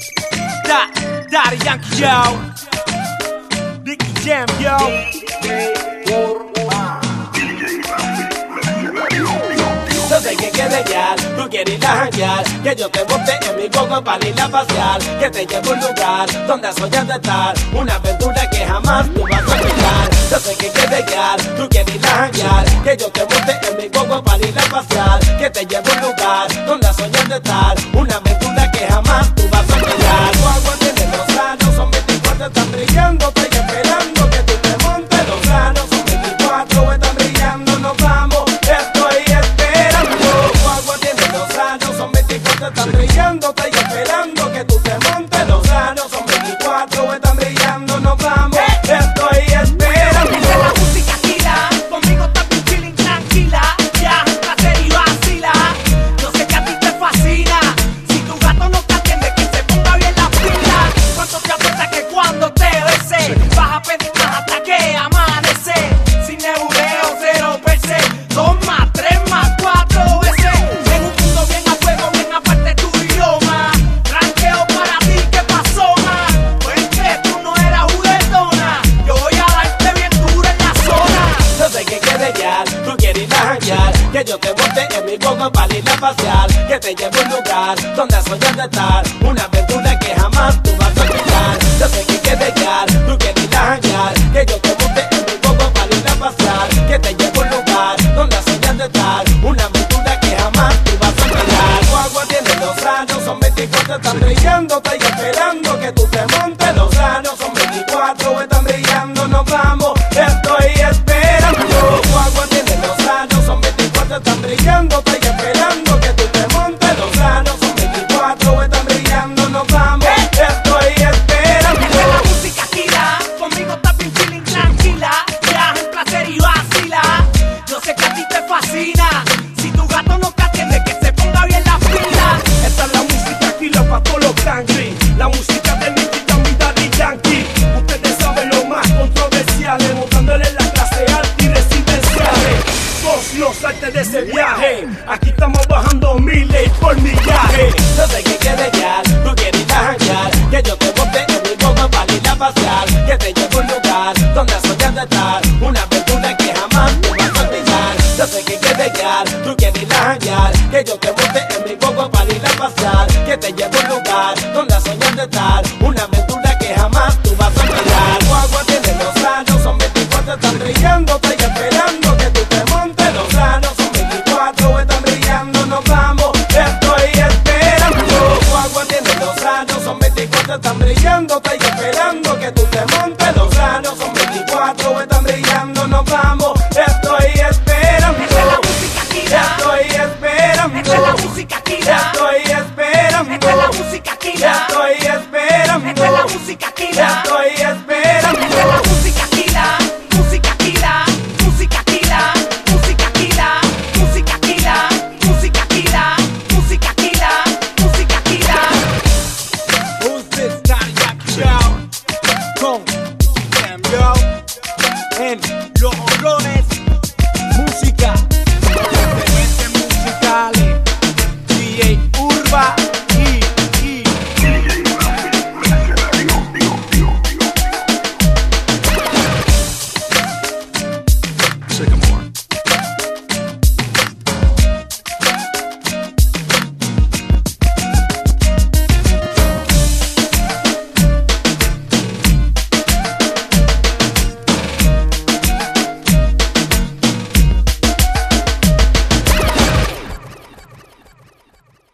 Daddy Yankee, yo. Nicky Jam, yo. Yo sé que quieres guiar, tú quieres ir a janguear, que yo te monte en mi coco para ir a pasear, que te lleve a un lugar donde has soñado estar, una aventura que jamás tú vas a olvidar. Yo sé que quieres guiar, tú quieres ir a janguear, que yo te monte en mi coco para ir a pasear, que te lleve a un lugar donde has soñado estar, una aventura que jamás tú vas a olvidar. Tu agua tiene los años, son 24, están brillando, estoy esperando que tú te montes. Los años son 24, están brillando, nos vamos, estoy esperando. Tu agua tiene los años, son 24, están brillando, estoy esperando que tú te montes. Los años son 24, están brillando, nos vamos, estoy esperando. Esta es la música Kila, conmigo estás bien feeling tranquila, ya, placer y vacila. Yo sé que a ti te fascina, si tu gato no te atiende que se ponga bien la fila. ¿Cuánto te apuesta que cuando te bese vas a pedir más hasta que amanece? Sin nebuleo, cero per se, 2 más 3 más 4 veces. En un mundo bien a fuego, bien aparte tu idioma. Ranqueo para ti, ¿qué pasó, man? Pues que tú no eras juguetona, yo voy a darte bien duro en la zona. Yo sé que quieres guiar, tú quieres ir a janguear, que yo te monte en mi coco para ir a pasear, que te lleve a un lugar donde has soñado estar, una aventura que jamás tú vas a olvidar. Yo sé que quieres guiar, tú quieres ir a janguear, que yo te monte en mi coco para ir a pasear, que te lleve a un lugar donde has soñado estar, una aventura que jamás tú vas a olvidar. Tu agua tiene los años, son 24, están brillando, estoy esperando que tú te montes. Los años son 24, están brillando, nos vamos, estoy esperando. Tu agua tiene los años, son 24, están brillando, estoy esperando que tú te montes. Los años son 24, están brillando, nos vamos, estoy esperando. Esta es la música Kila, conmigo estás bien feeling tranquila, ya, en placer y vacila. Yo sé que a ti te fascina, si tu gato no te atiende que se ponga bien la fila. Esta es la música Kila pa' todos los country, la música de Nicky Jam y Daddy Yankee. Ustedes saben lo más controversiales, montándole la clase alta y residenciales. Vos no salte de ese viaje, aquí estamos bajando miles por millaje. Yo sé que quieres guiar, tú quieres ir a janguear, que yo te monte en mi coco para ir a pasear, que te lleve a un lugar donde has soñado estar, una aventura que jamás tú vas a olvidar. Yo sé que quieres guiar, tú quieres ir a janguear, que yo te monte en mi coco para ir a pasear, que te lleve a un lugar donde has soñado estar, una aventura que jamás tú vas a olvidar. Tu agua tiene los años, son 24, están brillando, estoy esperando que tú te montes. Los años son 24, están brillando, nos vamos, estoy esperando. Tu agua tiene los años, son 24, están brillando, estoy esperando que tú te montes. Los años son 24, están brillando, nos vamos, estoy esperando. Esta es la música Kila, Estoy esperando. esta es la música Kila, Estoy esperando. esta es la música